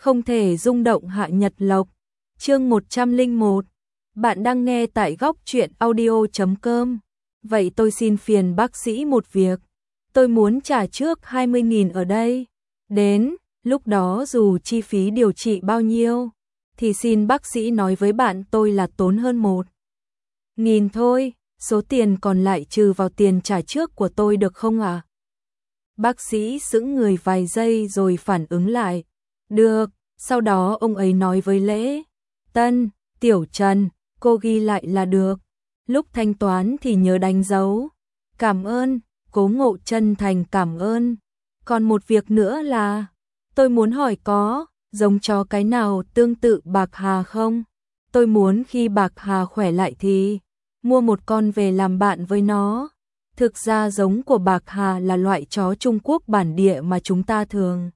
Không thể rung động Hạ Nhật Lộc. Chương 101. Bạn đang nghe tại góc truyện audio.com. Vậy tôi xin phiền bác sĩ một việc. Tôi muốn trả trước 20.000 ở đây. Đến lúc đó dù chi phí điều trị bao nhiêu thì xin bác sĩ nói với bạn tôi là tốn hơn 1.000 thôi. Số tiền còn lại trừ vào tiền trả trước của tôi được không ạ? Bác sĩ sững người vài giây rồi phản ứng lại. Được, sau đó ông ấy nói với Lễ Tân, Tiểu Trần, cô ghi lại là được. Lúc thanh toán thì nhớ đánh dấu. Cảm ơn, Cố Ngộ chân thành cảm ơn. Còn một việc nữa là, tôi muốn hỏi có giống chó cái nào tương tự Bạc Hà không? Tôi muốn khi Bạc Hà khỏe lại thì mua một con về làm bạn với nó. Thực ra giống của Bạc Hà là loại chó Trung Quốc bản địa mà chúng ta thường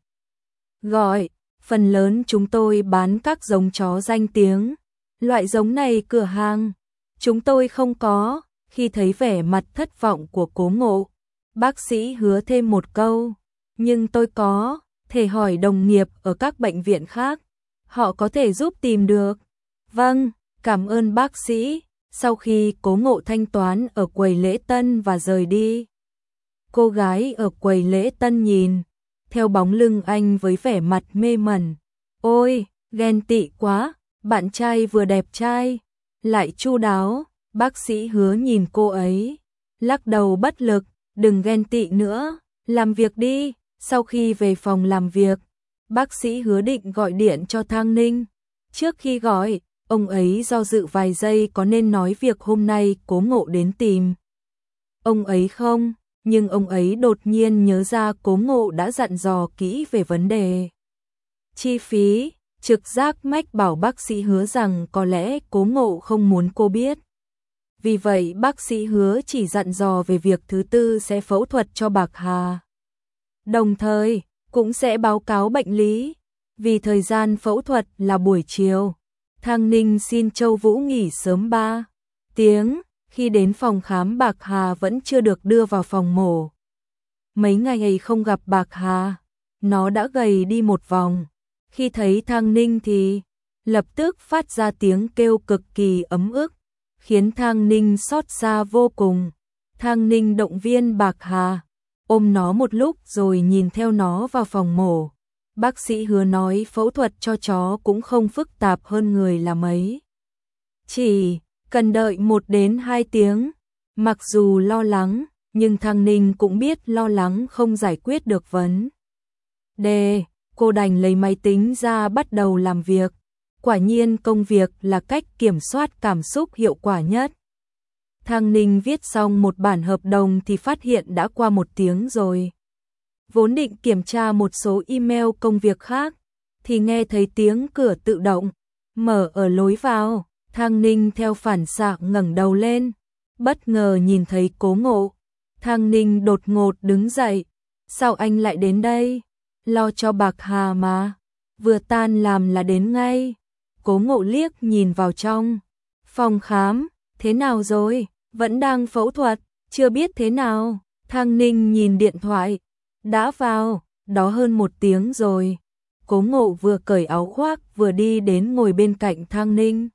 gọi. Phần lớn chúng tôi bán các giống chó danh tiếng. Loại giống này cửa hàng chúng tôi không có. Khi thấy vẻ mặt thất vọng của Cố Ngộ, bác sĩ hứa thêm một câu. Nhưng tôi có thể hỏi đồng nghiệp ở các bệnh viện khác. Họ có thể giúp tìm được. Vâng, cảm ơn bác sĩ. Sau khi Cố Ngộ thanh toán ở quầy lễ tân và rời đi, cô gái ở quầy lễ tân nhìn theo bóng lưng anh với vẻ mặt mê mẩn. Ôi, ghen tị quá, bạn trai vừa đẹp trai, lại chu đáo. Bác sĩ hứa nhìn cô ấy, lắc đầu bất lực, đừng ghen tị nữa, làm việc đi. Sau khi về phòng làm việc, bác sĩ hứa định gọi điện cho Thang Ninh. Trước khi gọi, ông ấy do dự vài giây có nên nói việc hôm nay Cố Ngộ đến tìm ông ấy không, nhưng ông ấy đột nhiên nhớ ra Cố Ngộ đã dặn dò kỹ về vấn đề chi phí, trực giác mách bảo bác sĩ hứa rằng có lẽ Cố Ngộ không muốn cô biết. Vì vậy bác sĩ hứa chỉ dặn dò về việc thứ tư sẽ phẫu thuật cho Bạc Hà. Đồng thời, cũng sẽ báo cáo bệnh lý. Vì thời gian phẫu thuật là buổi chiều, Thang Ninh xin Châu Vũ nghỉ sớm 3 tiếng. Khi đến phòng khám, Bạc Hà vẫn chưa được đưa vào phòng mổ. Mấy ngày không gặp Bạc Hà, nó đã gầy đi một vòng. Khi thấy Thang Ninh thì lập tức phát ra tiếng kêu cực kỳ ấm ức, khiến Thang Ninh xót xa vô cùng. Thang Ninh động viên Bạc Hà, ôm nó một lúc rồi nhìn theo nó vào phòng mổ. Bác sĩ hứa nói phẫu thuật cho chó cũng không phức tạp hơn người là mấy. Chỉ cần đợi 1 đến 2 tiếng. Mặc dù lo lắng, nhưng Thang Ninh cũng biết lo lắng không giải quyết được vấn đề. Cô đành lấy máy tính ra bắt đầu làm việc. Quả nhiên công việc là cách kiểm soát cảm xúc hiệu quả nhất. Thang Ninh viết xong một bản hợp đồng thì phát hiện đã qua 1 tiếng rồi. Vốn định kiểm tra một số email công việc khác, thì nghe thấy tiếng cửa tự động mở ở lối vào. Thang Ninh theo phản xạ ngẩng đầu lên, bất ngờ nhìn thấy Cố Ngộ. Thang Ninh đột ngột đứng dậy. Sao anh lại đến đây? Lo cho Bạc Hà mà. Vừa tan làm là đến ngay. Cố Ngộ liếc nhìn vào trong phòng khám. Thế nào rồi? Vẫn đang phẫu thuật, chưa biết thế nào. Thang Ninh nhìn điện thoại. Đã vào, đó hơn 1 tiếng rồi. Cố Ngộ vừa cởi áo khoác vừa đi đến ngồi bên cạnh Thang Ninh.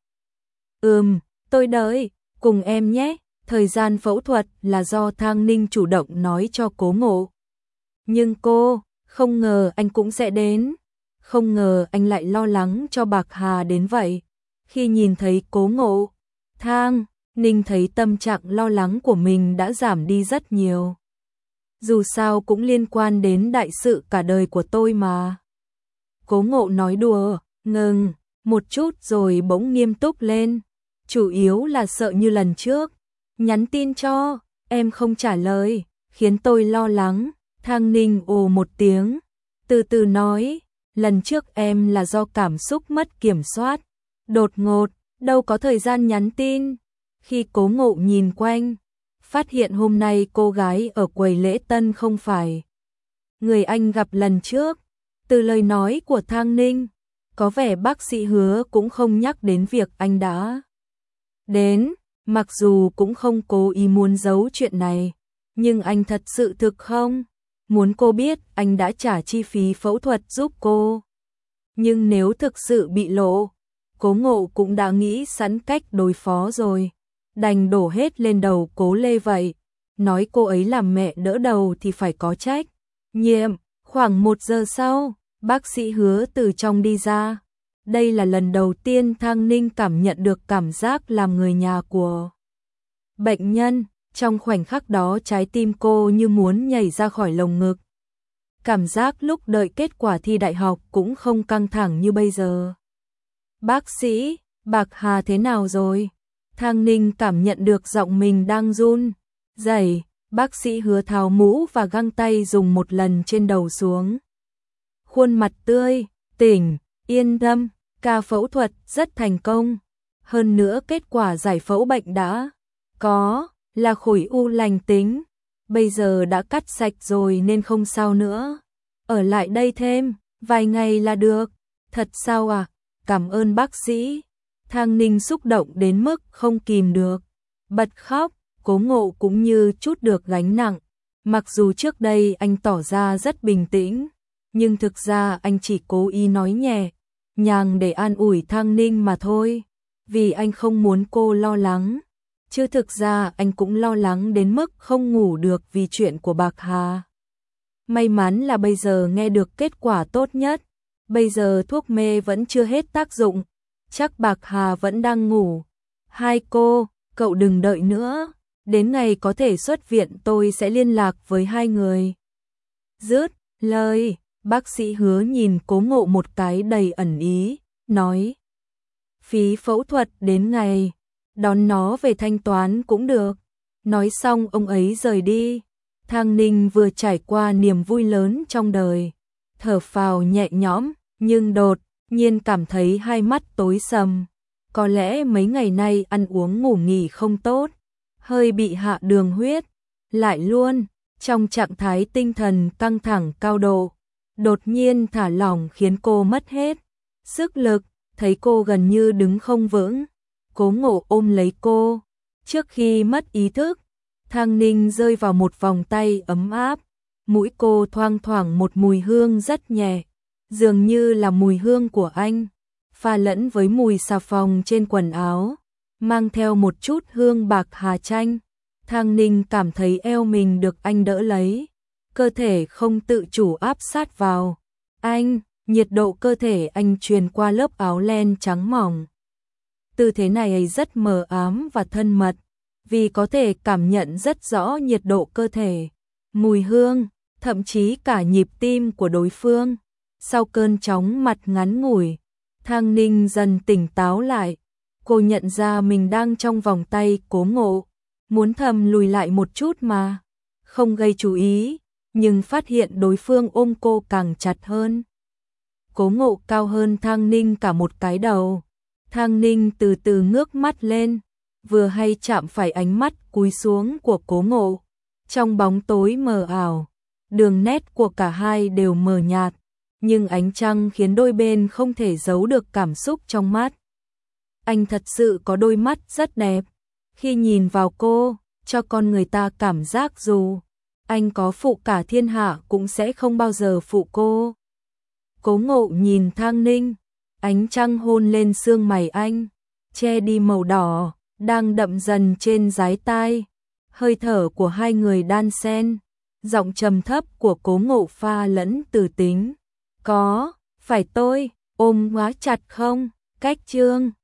Tôi đợi, cùng em nhé. Thời gian phẫu thuật là do Thang Ninh chủ động nói cho Cố Ngộ. Nhưng cô không ngờ anh cũng sẽ đến. Không ngờ anh lại lo lắng cho Bạc Hà đến vậy. Khi nhìn thấy Cố Ngộ, Thang Ninh thấy tâm trạng lo lắng của mình đã giảm đi rất nhiều. Dù sao cũng liên quan đến đại sự cả đời của tôi mà. Cố Ngộ nói đùa, ngừng một chút rồi bỗng nghiêm túc lên. Chủ yếu là sợ như lần trước, nhắn tin cho em không trả lời, khiến tôi lo lắng. Thang Ninh ồ một tiếng, từ từ nói, lần trước em là do cảm xúc mất kiểm soát, đột ngột, đâu có thời gian nhắn tin. Khi Cố Ngộ nhìn quanh, phát hiện hôm nay cô gái ở quầy lễ tân không phải người anh gặp lần trước. Từ lời nói của Thang Ninh, có vẻ bác sĩ hứa cũng không nhắc đến việc anh đã đến. Mặc dù cũng không cố ý muốn giấu chuyện này, nhưng anh thật sự thực không muốn cô biết anh đã trả chi phí phẫu thuật giúp cô. Nhưng nếu thực sự bị lộ, Cố Ngộ cũng đã nghĩ sẵn cách đối phó rồi, đành đổ hết lên đầu Cố Lê vậy. Nói cô ấy làm mẹ đỡ đầu thì phải có trách nhiệm. Khoảng 1 giờ sau, bác sĩ Hứa từ trong đi ra. Đây là lần đầu tiên Thang Ninh cảm nhận được cảm giác làm người nhà của bệnh nhân. Trong khoảnh khắc đó trái tim cô như muốn nhảy ra khỏi lồng ngực. Cảm giác lúc đợi kết quả thi đại học cũng không căng thẳng như bây giờ. Bác sĩ, Bạc Hà thế nào rồi? Thang Ninh cảm nhận được giọng mình đang run rẩy. Bác sĩ Hứa tháo mũ và găng tay dùng một lần trên đầu xuống. Khuôn mặt tươi, tỉnh, yên tâm, ca phẫu thuật rất thành công. Hơn nữa kết quả giải phẫu bệnh đã có, là khối u lành tính. Bây giờ đã cắt sạch rồi nên không sao nữa. Ở lại đây thêm vài ngày là được. Thật sao à? Cảm ơn bác sĩ. Thang Ninh xúc động đến mức không kìm được, bật khóc. Cố Ngộ cũng như chút được gánh nặng. Mặc dù trước đây anh tỏ ra rất bình tĩnh, nhưng thực ra anh chỉ cố ý nói nhẹ nhàng để an ủi Thang Ninh mà thôi. Vì anh không muốn cô lo lắng. Chứ thực ra anh cũng lo lắng đến mức không ngủ được vì chuyện của Bạc Hà. May mắn là bây giờ nghe được kết quả tốt nhất. Bây giờ thuốc mê vẫn chưa hết tác dụng. Chắc Bạc Hà vẫn đang ngủ. Hai cô, cậu đừng đợi nữa. Đến ngày có thể xuất viện tôi sẽ liên lạc với hai người. Dứt lời, bác sĩ Hứa nhìn Cố Ngộ một cái đầy ẩn ý, nói. Phí phẫu thuật đến ngày, đón nó về thanh toán cũng được. Nói xong ông ấy rời đi. Thang Ninh vừa trải qua niềm vui lớn trong đời, thở phào nhẹ nhõm, nhưng đột nhiên cảm thấy hai mắt tối sầm. Có lẽ mấy ngày nay ăn uống ngủ nghỉ không tốt, hơi bị hạ đường huyết, lại luôn trong trạng thái tinh thần căng thẳng cao độ. Đột nhiên thả lỏng khiến cô mất hết sức lực, thấy cô gần như đứng không vững. Cố Ngộ ôm lấy cô. Trước khi mất ý thức, Thang Ninh rơi vào một vòng tay ấm áp. Mũi cô thoang thoảng một mùi hương rất nhẹ, dường như là mùi hương của anh, pha lẫn với mùi xà phòng trên quần áo, mang theo một chút hương Bạc Hà chanh. Thang Ninh cảm thấy eo mình được anh đỡ lấy, cơ thể không tự chủ áp sát vào anh, nhiệt độ cơ thể anh truyền qua lớp áo len trắng mỏng. Tư thế này rất mờ ám và thân mật, vì có thể cảm nhận rất rõ nhiệt độ cơ thể, mùi hương, thậm chí cả nhịp tim của đối phương. Sau cơn chóng mặt ngắn ngủi, Thang Ninh dần tỉnh táo lại. Cô nhận ra mình đang trong vòng tay Cố Ngộ, muốn thầm lùi lại một chút mà không gây chú ý, nhưng phát hiện đối phương ôm cô càng chặt hơn. Cố Ngộ cao hơn Thang Ninh cả một cái đầu. Thang Ninh từ từ ngước mắt lên, vừa hay chạm phải ánh mắt cúi xuống của Cố Ngộ. Trong bóng tối mờ ảo, đường nét của cả hai đều mờ nhạt, nhưng ánh trăng khiến đôi bên không thể giấu được cảm xúc trong mắt. Anh thật sự có đôi mắt rất đẹp. Khi nhìn vào cô, cho con người ta cảm giác dù anh có phụ cả thiên hạ cũng sẽ không bao giờ phụ cô. Cố Ngộ nhìn Thang Ninh, ánh trăng hôn lên xương mày anh, che đi màu đỏ đang đậm dần trên dái tai. Hơi thở của hai người đan xen, giọng trầm thấp của Cố Ngộ pha lẫn từ tính. Có phải tôi ôm quá chặt không? Cách chương